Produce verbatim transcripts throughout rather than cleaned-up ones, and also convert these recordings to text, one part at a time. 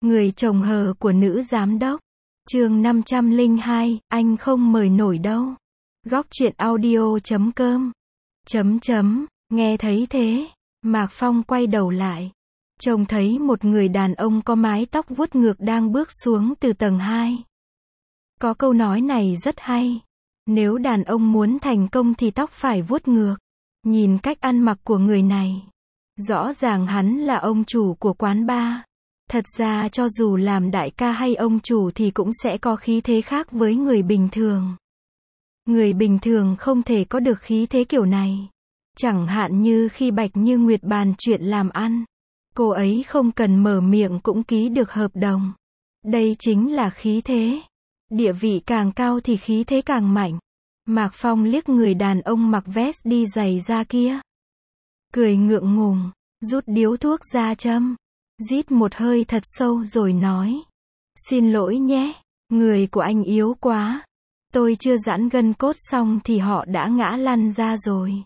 Người chồng hờ của nữ giám đốc. Chương năm trăm lẻ hai, anh không mời nổi đâu. Góc truyện audio chấm com. Chấm chấm, nghe thấy thế, Mạc Phong quay đầu lại. Trông thấy một người đàn ông có mái tóc vuốt ngược đang bước xuống từ tầng hai. Có câu nói này rất hay. Nếu đàn ông muốn thành công thì tóc phải vuốt ngược. Nhìn cách ăn mặc của người này. Rõ ràng hắn là ông chủ của quán bar. Thật ra cho dù làm đại ca hay ông chủ thì cũng sẽ có khí thế khác với người bình thường. Người bình thường không thể có được khí thế kiểu này. Chẳng hạn như khi Bạch Như Nguyệt bàn chuyện làm ăn. Cô ấy không cần mở miệng cũng ký được hợp đồng. Đây chính là khí thế. Địa vị càng cao thì khí thế càng mạnh. Mạc Phong liếc người đàn ông mặc vest đi giày da kia. Cười ngượng ngùng, rút điếu thuốc ra châm. Rít một hơi thật sâu rồi nói. Xin lỗi nhé, người của anh yếu quá. Tôi chưa giãn gân cốt xong thì họ đã ngã lăn ra rồi.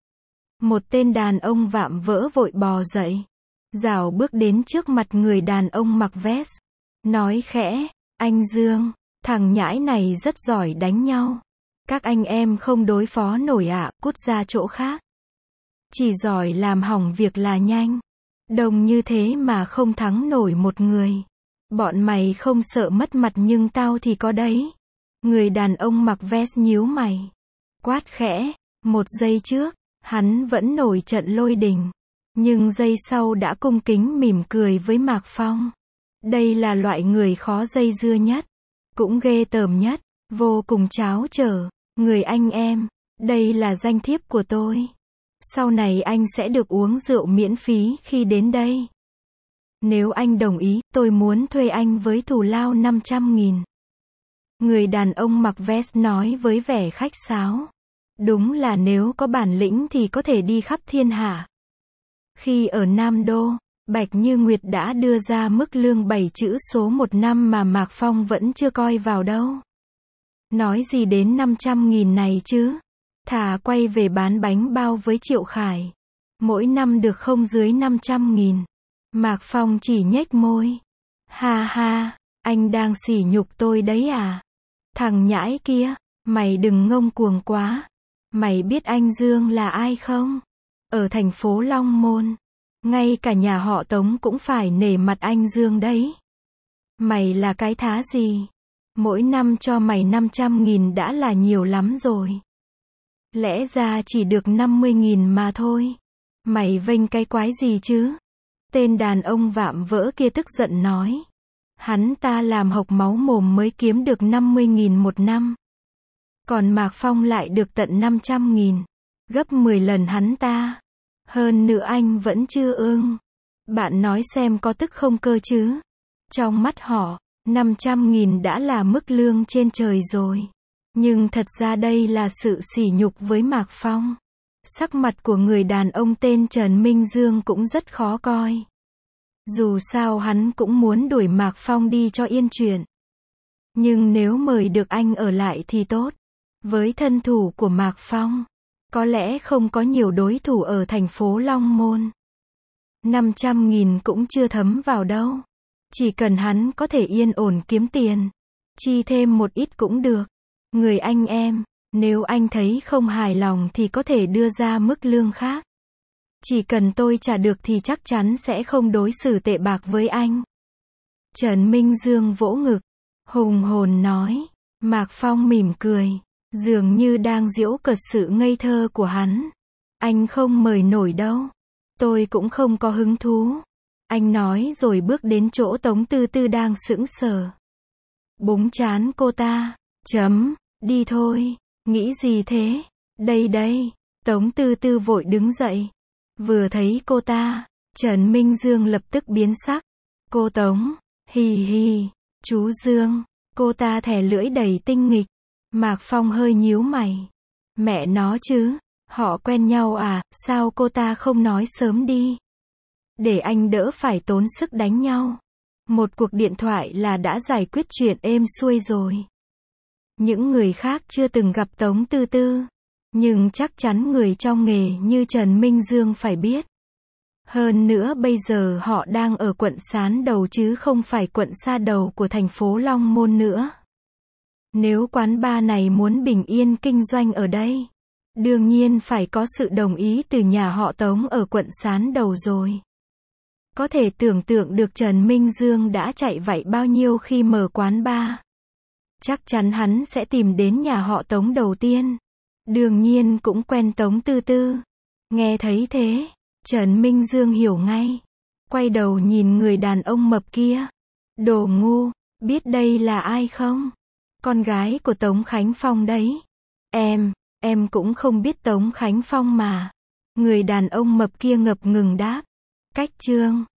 Một tên đàn ông vạm vỡ vội bò dậy. Rảo bước đến trước mặt người đàn ông mặc vest. Nói khẽ, anh Dương, thằng nhãi này rất giỏi đánh nhau. Các anh em không đối phó nổi ạ, à, cút ra chỗ khác. Chỉ giỏi làm hỏng việc là nhanh. Đông như thế mà không thắng nổi một người. Bọn mày không sợ mất mặt nhưng tao thì có đấy. Người đàn ông mặc vest nhíu mày. Quát khẽ, một giây trước, hắn vẫn nổi trận lôi đình. Nhưng giây sau đã cung kính mỉm cười với Mạc Phong. Đây là loại người khó dây dưa nhất. Cũng ghê tởm nhất. Vô cùng tráo trở. Người anh em, đây là danh thiếp của tôi. Sau này anh sẽ được uống rượu miễn phí khi đến đây. Nếu anh đồng ý, tôi muốn thuê anh với thù lao năm trăm nghìn. Người đàn ông mặc vest nói với vẻ khách sáo. Đúng là nếu có bản lĩnh thì có thể đi khắp thiên hạ. Khi ở Nam Đô, Bạch Như Nguyệt đã đưa ra mức lương bảy chữ số một năm mà Mạc Phong vẫn chưa coi vào đâu. Nói gì đến năm trăm nghìn này chứ? Thà quay về bán bánh bao với Triệu Khải. Mỗi năm được không dưới năm trăm nghìn. Mạc Phong chỉ nhếch môi. Ha ha, anh đang sỉ nhục tôi đấy à? Thằng nhãi kia, mày đừng ngông cuồng quá. Mày biết anh Dương là ai không? Ở thành phố Long Môn. Ngay cả nhà họ Tống cũng phải nể mặt anh Dương đấy. Mày là cái thá gì? Mỗi năm cho mày năm trăm nghìn đã là nhiều lắm rồi. Lẽ ra chỉ được năm mươi nghìn mà thôi. Mày vênh cái quái gì chứ? Tên đàn ông vạm vỡ kia tức giận nói. Hắn ta làm hộc máu mồm mới kiếm được năm mươi nghìn một năm. Còn Mạc Phong lại được tận năm trăm nghìn. Gấp mười lần hắn ta. Hơn nữa anh vẫn chưa ưng. Bạn nói xem có tức không cơ chứ? Trong mắt họ, năm trăm nghìn đã là mức lương trên trời rồi. Nhưng thật ra đây là sự sỉ nhục với Mạc Phong. Sắc mặt của người đàn ông tên Trần Minh Dương cũng rất khó coi. Dù sao hắn cũng muốn đuổi Mạc Phong đi cho yên chuyện. Nhưng nếu mời được anh ở lại thì tốt. Với thân thủ của Mạc Phong, có lẽ không có nhiều đối thủ ở thành phố Long Môn. năm trăm nghìn cũng chưa thấm vào đâu. Chỉ cần hắn có thể yên ổn kiếm tiền. Chi thêm một ít cũng được. Người anh em, nếu anh thấy không hài lòng thì có thể đưa ra mức lương khác. Chỉ cần tôi trả được thì chắc chắn sẽ không đối xử tệ bạc với anh. Trần Minh Dương vỗ ngực, hùng hồn nói. Mạc Phong mỉm cười, dường như đang giễu cợt sự ngây thơ của hắn. Anh không mời nổi đâu. Tôi cũng không có hứng thú. Anh nói rồi bước đến chỗ Tống Tư Tư đang sững sờ. Búng trán cô ta. Chấm, đi thôi. Nghĩ gì thế? Đây đây. Tống Tư Tư vội đứng dậy. Vừa thấy cô ta, Trần Minh Dương lập tức biến sắc. Cô Tống, hì hì, chú Dương. Cô ta thè lưỡi đầy tinh nghịch. Mạc Phong hơi nhíu mày. Mẹ nó chứ, họ quen nhau à, sao cô ta không nói sớm đi? Để anh đỡ phải tốn sức đánh nhau. Một cuộc điện thoại là đã giải quyết chuyện êm xuôi rồi. Những người khác chưa từng gặp Tống Tư Tư. Nhưng chắc chắn người trong nghề như Trần Minh Dương phải biết. Hơn nữa bây giờ họ đang ở quận Sán Đầu chứ không phải quận Sa Đầu của thành phố Long Môn nữa. Nếu quán bar này muốn bình yên kinh doanh ở đây, đương nhiên phải có sự đồng ý từ nhà họ Tống ở quận Sán Đầu rồi. Có thể tưởng tượng được Trần Minh Dương đã chạy vạy bao nhiêu khi mở quán bar. Chắc chắn hắn sẽ tìm đến nhà họ Tống đầu tiên. Đương nhiên cũng quen Tống Tư Tư. Nghe thấy thế, Trần Minh Dương hiểu ngay. Quay đầu nhìn người đàn ông mập kia. Đồ ngu, biết đây là ai không? Con gái của Tống Khánh Phong đấy. Em, em cũng không biết Tống Khánh Phong mà. Người đàn ông mập kia ngập ngừng đáp. Cách chương